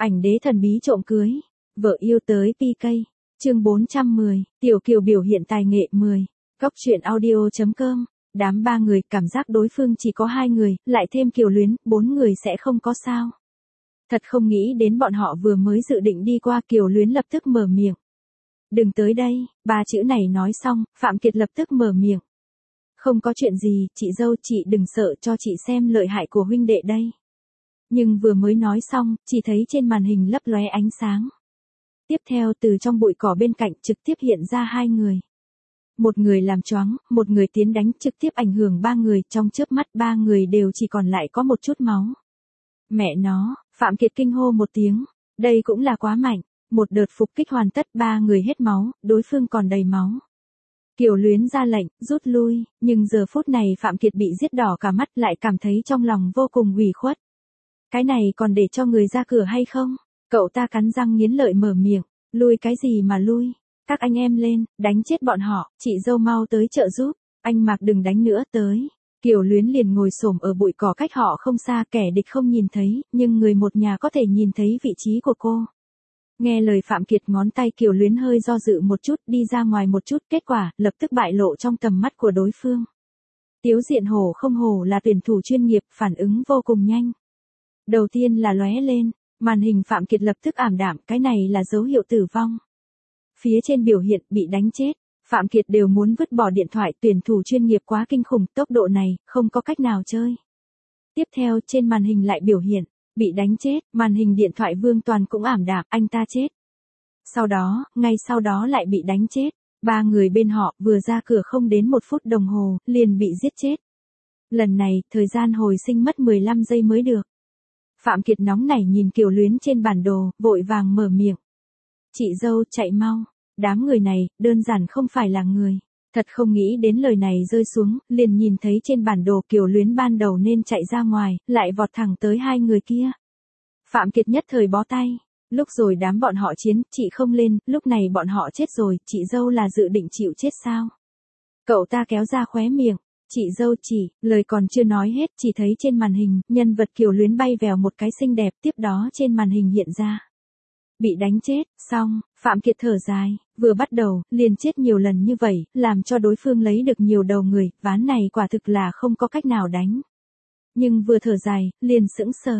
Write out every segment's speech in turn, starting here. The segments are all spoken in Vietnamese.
Ảnh đế thần bí trộm cưới. Vợ yêu tới PK. Chương 410. Tiểu Kiều biểu hiện tài nghệ 10. Góc truyện audio.com. Đám 3 người, cảm giác đối phương chỉ có 2 người, lại thêm Kiều Luyến, 4 người sẽ không có sao. Thật không nghĩ đến bọn họ vừa mới dự định đi qua, Kiều Luyến lập tức mở miệng. Đừng tới đây, 3 chữ này nói xong, Phạm Kiệt lập tức mở miệng. Không có chuyện gì, chị dâu, chị đừng sợ, cho chị xem lợi hại của huynh đệ đây. Nhưng vừa mới nói xong, chỉ thấy trên màn hình lấp lóe ánh sáng. Tiếp theo từ trong bụi cỏ bên cạnh trực tiếp hiện ra 2 người. Một người làm choáng, một người tiến đánh, trực tiếp ảnh hưởng 3 người, trong chớp mắt 3 người đều chỉ còn lại có một chút máu. Mẹ nó, Phạm Kiệt kinh hô một tiếng, đây cũng là quá mạnh, một đợt phục kích hoàn tất, 3 người hết máu, đối phương còn đầy máu. Kiều Luyến ra lệnh, rút lui, nhưng giờ phút này Phạm Kiệt bị giết đỏ cả mắt, lại cảm thấy trong lòng vô cùng ủy khuất. Cái này còn để cho người ra cửa hay không? Cậu ta cắn răng nghiến lợi mở miệng, lui cái gì mà lui? Các anh em lên, đánh chết bọn họ, chị dâu mau tới trợ giúp, anh Mạc đừng đánh nữa, tới. Kiều Luyến liền ngồi xổm ở bụi cỏ cách họ không xa, kẻ địch không nhìn thấy, nhưng người một nhà có thể nhìn thấy vị trí của cô. Nghe lời Phạm Kiệt, ngón tay Kiều Luyến hơi do dự một chút, đi ra ngoài một chút, kết quả, lập tức bại lộ trong tầm mắt của đối phương. Tiếu Diện Hổ không hổ là tuyển thủ chuyên nghiệp, phản ứng vô cùng nhanh. Đầu tiên là lóe lên, màn hình Phạm Kiệt lập tức ảm đạm, cái này là dấu hiệu tử vong. Phía trên biểu hiện, bị đánh chết. Phạm Kiệt đều muốn vứt bỏ điện thoại, tuyển thủ chuyên nghiệp quá kinh khủng, tốc độ này, không có cách nào chơi. Tiếp theo, trên màn hình lại biểu hiện, bị đánh chết, màn hình điện thoại Vương Toàn cũng ảm đạm, anh ta chết. Sau đó, ngay sau đó lại bị đánh chết. 3 người bên họ, vừa ra cửa không đến 1 phút đồng hồ, liền bị giết chết. Lần này, thời gian hồi sinh mất 15 giây mới được. Phạm Kiệt nóng nảy nhìn Kiều Luyến trên bản đồ, vội vàng mở miệng. Chị dâu, chạy mau. Đám người này, đơn giản không phải là người. Thật không nghĩ đến lời này rơi xuống, liền nhìn thấy trên bản đồ Kiều Luyến ban đầu nên chạy ra ngoài, lại vọt thẳng tới 2 người kia. Phạm Kiệt nhất thời bó tay. Lúc rồi đám bọn họ chiến, chị không lên, lúc này bọn họ chết rồi, chị dâu là dự định chịu chết sao? Cậu ta kéo ra khóe miệng. Chị dâu chỉ, lời còn chưa nói hết, chỉ thấy trên màn hình, nhân vật Kiều Luyến bay vèo một cái xinh đẹp, tiếp đó trên màn hình hiện ra. Bị đánh chết, xong, Phạm Kiệt thở dài, vừa bắt đầu, liền chết nhiều lần như vậy, làm cho đối phương lấy được nhiều đầu người, ván này quả thực là không có cách nào đánh. Nhưng vừa thở dài, liền sững sờ.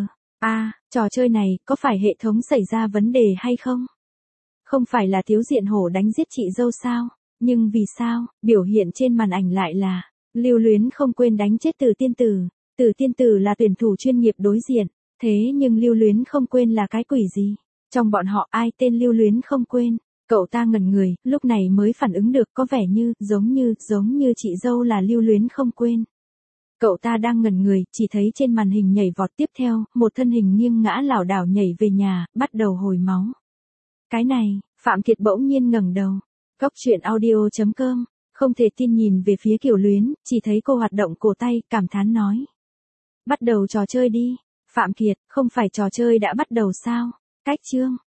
Trò chơi này, có phải hệ thống xảy ra vấn đề hay không? Không phải là Tiếu Diện Hổ đánh giết chị dâu sao? Nhưng vì sao, biểu hiện trên màn ảnh lại là, Lưu Luyến không quên đánh chết Từ Tiên Tử. Từ Tiên Tử là tuyển thủ chuyên nghiệp đối diện, thế nhưng Lưu Luyến không quên là cái quỷ gì? Trong bọn họ ai tên Lưu Luyến không quên? Cậu ta ngẩn người, lúc này mới phản ứng được, có vẻ như, giống như chị dâu là Lưu Luyến không quên. Cậu ta đang ngẩn người, chỉ thấy trên màn hình nhảy vọt, tiếp theo, một thân hình nghiêng ngã lảo đảo nhảy về nhà, bắt đầu hồi máu. Cái này, Phạm Kiệt bỗng nhiên ngẩng đầu. Góc truyện audio.com, không thể tin nhìn về phía Kiều Luyến, chỉ thấy cô hoạt động cổ tay, cảm thán nói. Bắt đầu trò chơi đi. Phạm Kiệt, không phải trò chơi đã bắt đầu sao? Cách chương.